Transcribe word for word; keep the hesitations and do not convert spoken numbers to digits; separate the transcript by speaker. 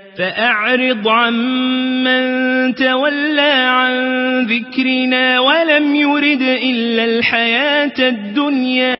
Speaker 1: فأعرض عمن تولى عن ذكرنا ولم يرد إلا الحياة الدنيا